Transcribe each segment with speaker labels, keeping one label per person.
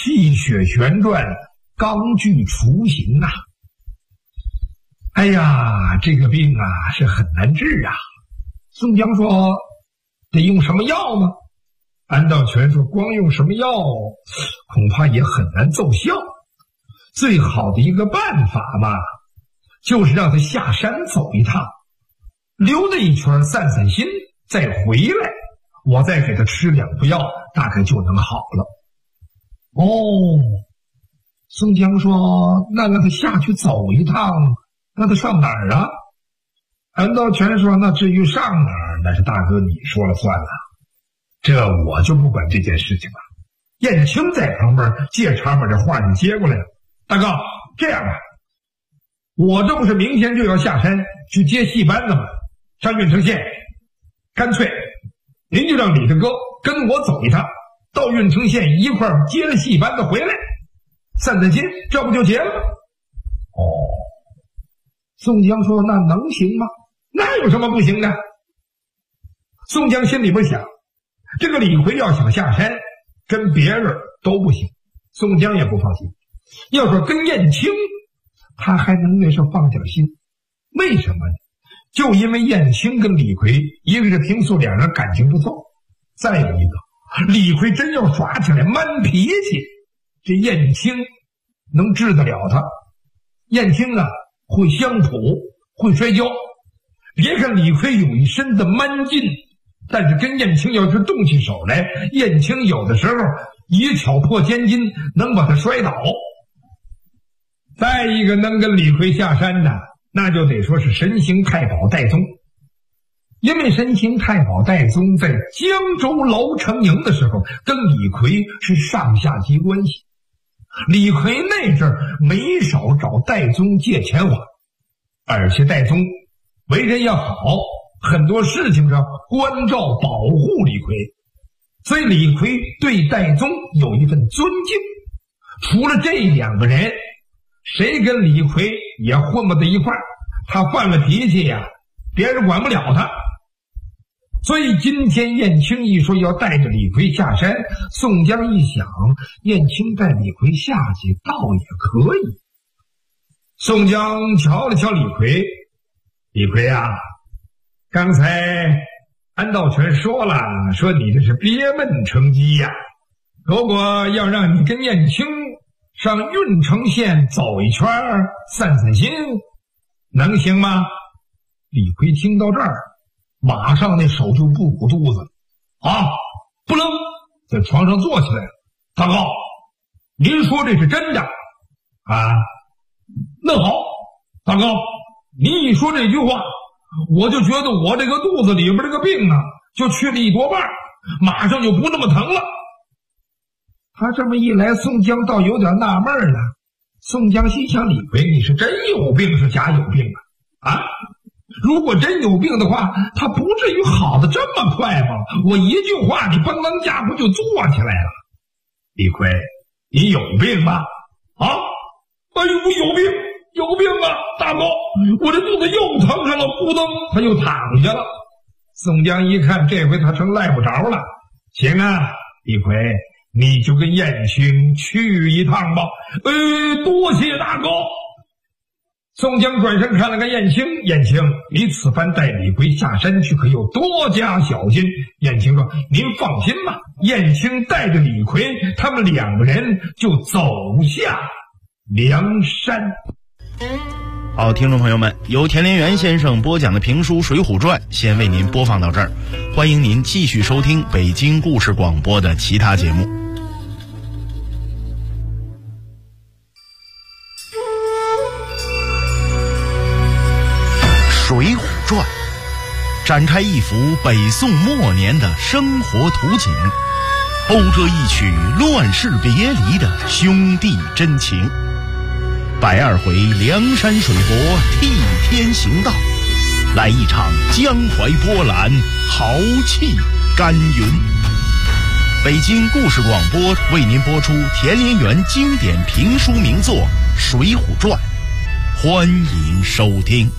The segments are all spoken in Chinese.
Speaker 1: 气血旋转，刚具雏形啊！哎呀，这个病啊是很难治啊。宋江说：“得用什么药吗？”安道全说：“光用什么药，恐怕也很难奏效。最好的一个办法嘛，就是让他下山走一趟，溜达一圈散散心，再回来，我再给他吃2副药，大概就能好了。”哦，宋江说：“那让他下去走一趟，让他上哪儿啊？”安道全说：“那至于上哪儿，那是大哥你说了算了，这我就不管这件事情了。”燕青在旁边借茬把这话就接过来了：“大哥，这样吧，我这不是明天就要下山去接戏班子吗？上郓城县，干脆您就让李大哥跟我走一趟，到郓城县一块儿接了戏班子回来，散散心，这不就结了吗？”哦，宋江说：“那能行吗？那有什么不行的？”宋江心里边想，这个李逵要想下山，跟别人都不行，宋江也不放心。要说跟燕青，他还能略是放点心。为什么呢？就因为燕青跟李逵，一个是平素两人感情不错，再有一个，李逵真要耍起来蛮脾气，这燕青能治得了他。燕青啊，会相扑，会摔跤。别看李逵有一身的蛮劲，但是跟燕青要是动起手来，燕青有的时候一挑破千斤，能把他摔倒。再一个能跟李逵下山的，那就得说是神行太保戴宗。因为神行太保戴宗在江州楼城营的时候，跟李逵是上下级关系。李逵那阵儿没少找戴宗借钱花，而且戴宗为人要好，很多事情上关照保护李逵，所以李逵对戴宗有一份尊敬。除了这2个人，谁跟李逵也混不到一块儿，他犯了脾气呀，别人管不了他。所以今天燕青一说要带着李逵下山，宋江一想，燕青带李逵下去倒也可以。宋江瞧了瞧李逵：“李逵啊，刚才安道全说了，说你这是憋闷成疾呀。如果要让你跟燕青上郓城县走一圈散散心，能行吗？”李逵听到这儿，马上那手就不鼓肚子啊，不能在床上坐起来了。“大哥，您说这是真的啊？那好，大哥，您一说这句话，我就觉得我这个肚子里边这个病啊，就去了一多半，马上就不那么疼了。”他这么一来，宋江倒有点纳闷了。宋江心想：李逵，你是真有病是假有病啊？如果真有病的话，他不至于好的这么快吧？我一句话，你蹦蹬架不就坐起来了？李逵，你有病吗？啊？哎呦，有病，有病啊！大哥，我这肚子又疼上了，咕噔，他又躺下了。宋江一看，这回他成赖不着了。行啊，李逵，你就跟燕青去一趟吧。多谢大哥。宋江转身看了看燕青，燕青，你此番带李逵下山去，可有多加小心。燕青说：“您放心吧。”燕青带着李逵，他们2个人就走下梁山。
Speaker 2: 好，听众朋友们，由田连元先生播讲的评书《水浒传》先为您播放到这儿，欢迎您继续收听北京故事广播的其他节目。《水浒传》展开一幅北宋末年的生活图景，勾勒一曲乱世别离的兄弟真情。102回梁山水泊替天行道，来一场江淮波澜，豪气干云。北京故事广播为您播出田连元经典评书名作《水浒传》，欢迎收听。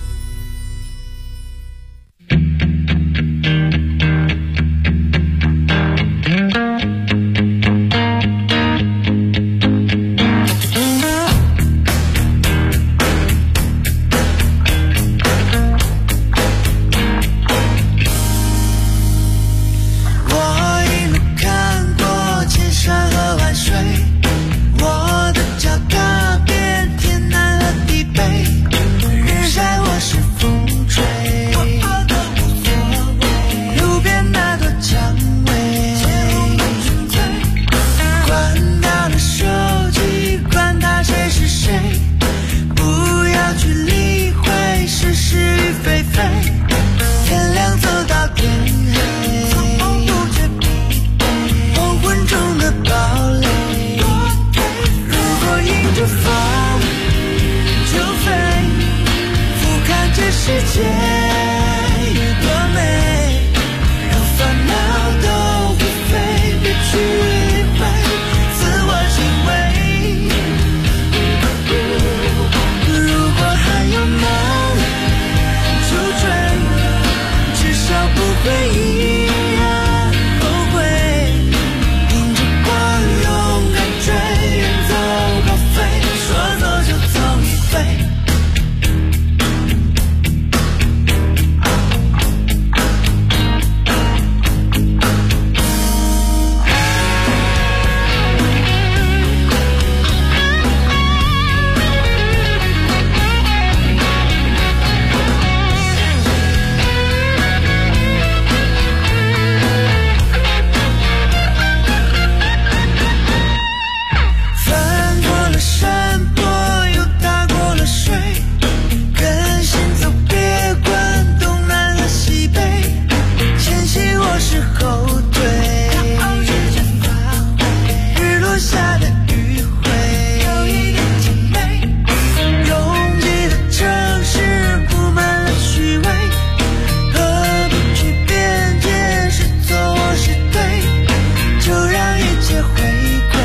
Speaker 3: 下的余晖，有一点甜美，拥挤的城市布满了虚伪，何必去辩解是错是对，就让一切回归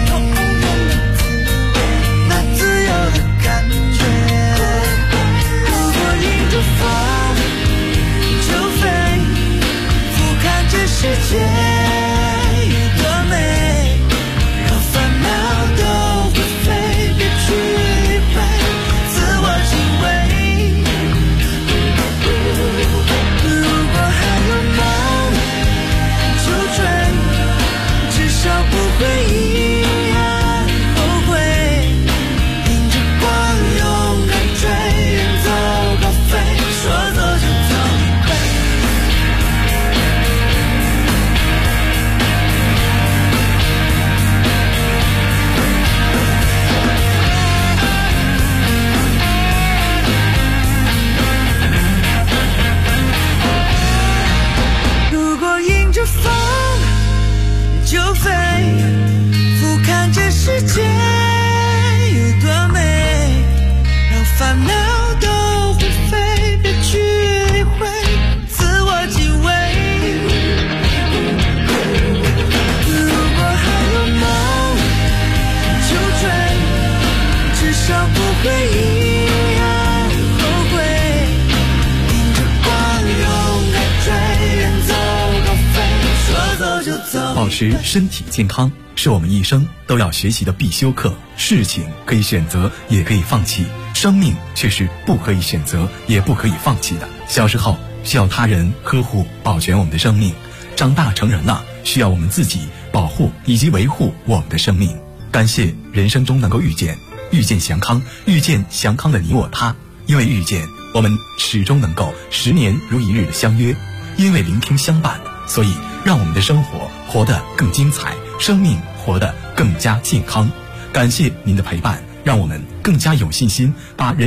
Speaker 3: 那自由的感觉。如果迎着风就飞，俯瞰这世界有多美，让烦恼都会飞，别去理会，自我敬畏。如果还有梦就追，至少不会一样后悔，迎着光勇敢追，远走高飞，说走就走一回。如果迎着风就飞，俯瞰这世界有多美，让烦恼都会飞，别去理会，自我敬畏。如果还有梦就追，至少不会一样后悔，迎着光勇敢追，远走高飞，说走就走。
Speaker 4: 保持身体健康是我们一生都要学习的必修课。事情可以选择，也可以放弃，生命却是不可以选择，也不可以放弃的。小时候需要他人呵护保全我们的生命，长大成人了需要我们自己保护以及维护我们的生命。感谢人生中能够遇见祥康，遇见祥康的你我他。因为遇见，我们始终能够10年如一日的相约；因为聆听相伴，所以让我们的生活活得更精彩，生命活得更加健康。感谢您的陪伴，让我们更加有信心把人